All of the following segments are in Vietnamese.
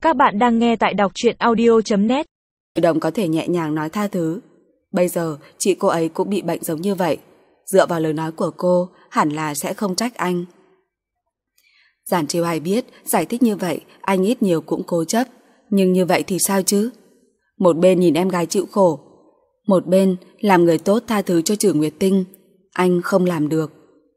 Các bạn đang nghe tại đọc truyện audio.net. Trừ Đồng có thể nhẹ nhàng nói tha thứ. Bây giờ chị cô ấy cũng bị bệnh giống như vậy. Dựa vào lời nói của cô, hẳn là sẽ không trách anh. Giản Trì Hoài biết giải thích như vậy anh ít nhiều cũng cố chấp. Nhưng như vậy thì sao chứ? Một bên nhìn em gái chịu khổ, một bên làm người tốt tha thứ cho Trử Nguyệt Tinh. Anh không làm được.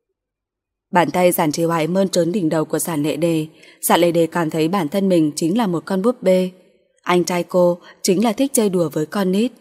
Bàn tay Giản Trì Hoài mơn trớn đỉnh đầu của Giản Lệ Đề. Giản Lệ Đề cảm thấy bản thân mình chính là một con búp bê. Anh trai cô chính là thích chơi đùa với con nít.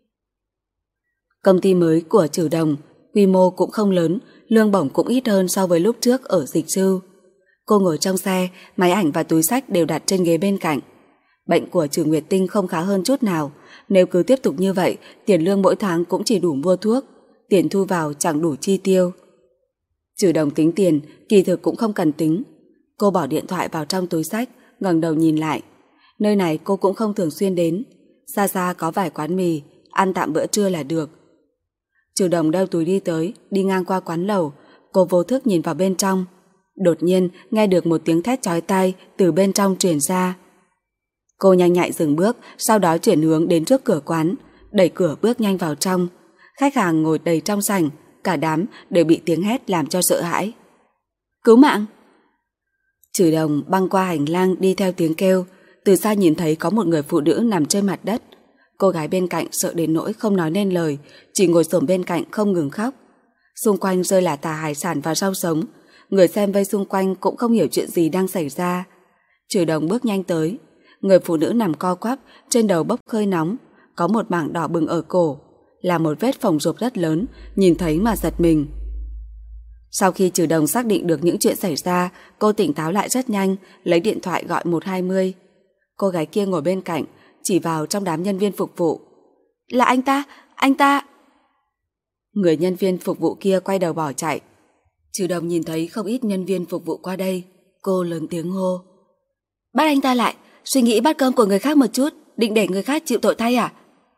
Công ty mới của Trử Đồng quy mô cũng không lớn, lương bổng cũng ít hơn so với lúc trước ở Dịch Sư. Cô ngồi trong xe, máy ảnh và túi xách đều đặt trên ghế bên cạnh. Bệnh của Trử Nguyệt Tinh không khá hơn chút nào. Nếu cứ tiếp tục như vậy, tiền lương mỗi tháng cũng chỉ đủ mua thuốc, tiền thu vào chẳng đủ chi tiêu. Trử Đồng tính tiền, kỳ thực cũng không cần tính. Cô bỏ điện thoại vào trong túi xách, ngẩng đầu nhìn lại. Nơi này cô cũng không thường xuyên đến. Xa xa có vài quán mì, ăn tạm bữa trưa là được. Trử Đồng đeo túi đi tới, đi ngang qua quán lẩu. Cô vô thức nhìn vào bên trong. Đột nhiên nghe được một tiếng thét chói tai từ bên trong truyền ra. Cô nhanh nhạy dừng bước, sau đó chuyển hướng đến trước cửa quán, đẩy cửa bước nhanh vào trong. Khách hàng ngồi đầy trong sảnh, cả đám đều bị tiếng hét làm cho sợ hãi. Cứu mạng! Trử Đồng băng qua hành lang đi theo tiếng kêu. Từ xa nhìn thấy có một người phụ nữ nằm trên mặt đất. Cô gái bên cạnh sợ đến nỗi không nói nên lời, chỉ ngồi xổm bên cạnh không ngừng khóc. Xung quanh rơi là tà hải sản và rau sống. Người xem vây xung quanh cũng không hiểu chuyện gì đang xảy ra. Trử Đồng bước nhanh tới. Người phụ nữ nằm co quắp, trên đầu bốc hơi nóng, có một mảng đỏ bừng ở cổ, là một vết phồng rộp rất lớn, nhìn thấy mà giật mình. Sau khi Trử Đồng xác định được những chuyện xảy ra, cô tỉnh táo lại rất nhanh, lấy điện thoại gọi 120. Cô gái kia ngồi bên cạnh, chỉ vào trong đám nhân viên phục vụ. Là anh ta! Người nhân viên phục vụ kia quay đầu bỏ chạy. Trử Đồng nhìn thấy không ít nhân viên phục vụ qua đây, cô lớn tiếng hô. Bắt anh ta lại! Suy nghĩ bắt cơm của người khác một chút, định để người khác chịu tội thay à?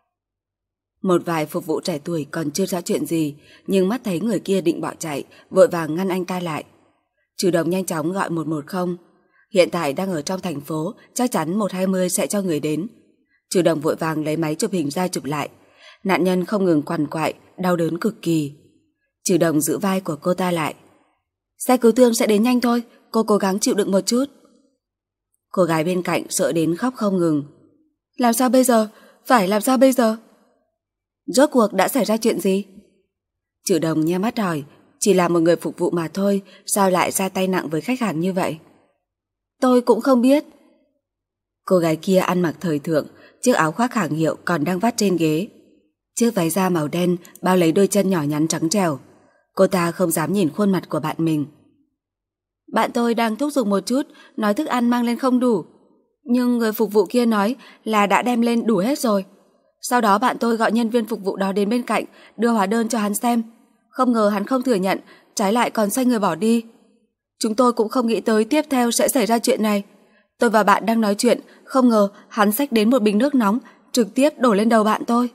Một vài phục vụ trẻ tuổi còn chưa rõ chuyện gì, nhưng mắt thấy người kia định bỏ chạy, vội vàng ngăn anh ta lại. Trử Đồng nhanh chóng gọi 110. Hiện tại đang ở trong thành phố, chắc chắn 120 sẽ cho người đến. Trử Đồng vội vàng lấy máy chụp hình ra chụp lại. Nạn nhân không ngừng quằn quại, đau đớn cực kỳ. Trử Đồng giữ vai của cô ta lại. Xe cứu thương sẽ đến nhanh thôi, cô cố gắng chịu đựng một chút. Cô gái bên cạnh sợ đến khóc không ngừng. Làm sao bây giờ? Phải làm sao bây giờ? Rốt cuộc đã xảy ra chuyện gì? Trử Đồng nhe mắt hỏi. Chỉ là một người phục vụ mà thôi, sao lại ra tay nặng với khách hàng như vậy? Tôi cũng không biết. Cô gái kia ăn mặc thời thượng, chiếc áo khoác hàng hiệu còn đang vắt trên ghế. Chiếc váy da màu đen bao lấy đôi chân nhỏ nhắn trắng trẻo. Cô ta không dám nhìn khuôn mặt của bạn mình. Bạn tôi đang thúc giục một chút, nói thức ăn mang lên không đủ. Nhưng người phục vụ kia nói là đã đem lên đủ hết rồi. Sau đó bạn tôi gọi nhân viên phục vụ đó đến bên cạnh, đưa hóa đơn cho hắn xem. Không ngờ hắn không thừa nhận, trái lại còn xoay người bỏ đi. Chúng tôi cũng không nghĩ tới tiếp theo sẽ xảy ra chuyện này. Tôi và bạn đang nói chuyện, không ngờ hắn xách đến một bình nước nóng, trực tiếp đổ lên đầu bạn tôi.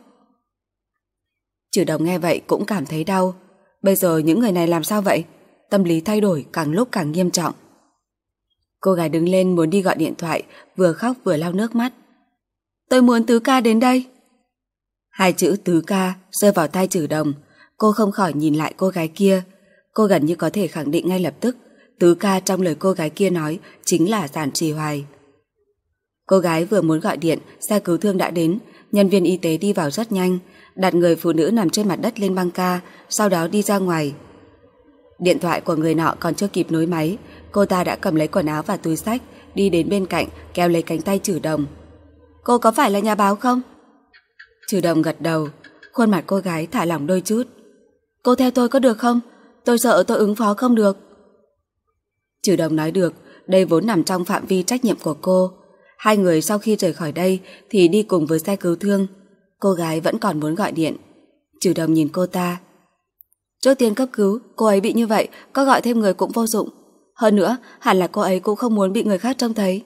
Trử Đồng nghe vậy cũng cảm thấy đau. Bây giờ những người này làm sao vậy? Tâm lý thay đổi càng lúc càng nghiêm trọng. Cô gái đứng lên muốn đi gọi điện thoại, vừa khóc vừa lau nước mắt. Tôi muốn Tứ ca đến đây. Hai chữ Tứ ca rơi vào tai Trử Đồng. Cô không khỏi nhìn lại cô gái kia. Cô gần như có thể khẳng định ngay lập tức Tứ ca trong lời cô gái kia nói chính là Giản Trì Hoài. Cô gái vừa muốn gọi điện, xe cứu thương đã đến. Nhân viên y tế đi vào rất nhanh, đặt người phụ nữ nằm trên mặt đất lên băng ca, sau đó đi ra ngoài. Điện thoại của người nọ còn chưa kịp nối máy, cô ta đã cầm lấy quần áo và túi xách, đi đến bên cạnh kéo lấy cánh tay Trử Đồng. Cô có phải là nhà báo không? Trử Đồng gật đầu, khuôn mặt cô gái thả lỏng đôi chút. Cô theo tôi có được không? Tôi sợ tôi ứng phó không được. Trử Đồng nói được, đây vốn nằm trong phạm vi trách nhiệm của cô. Hai người sau khi rời khỏi đây thì đi cùng với xe cứu thương. Cô gái vẫn còn muốn gọi điện. Trử Đồng nhìn cô ta. Trước tiên cấp cứu, cô ấy bị như vậy, có gọi thêm người cũng vô dụng. Hơn nữa, hẳn là cô ấy cũng không muốn bị người khác trông thấy.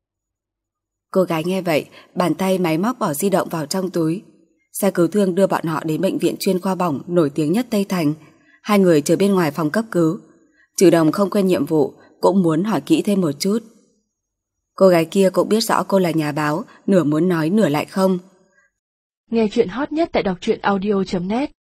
Cô gái nghe vậy, bàn tay máy móc bỏ di động vào trong túi. Xe cứu thương đưa bọn họ đến bệnh viện chuyên khoa bỏng nổi tiếng nhất Tây Thành. Hai người chờ bên ngoài phòng cấp cứu. Trử Đồng không quên nhiệm vụ, cũng muốn hỏi kỹ thêm một chút. Cô gái kia cũng biết rõ cô là nhà báo, nửa muốn nói nửa lại không. Nghe chuyện hot nhất tại đọc truyện audio.net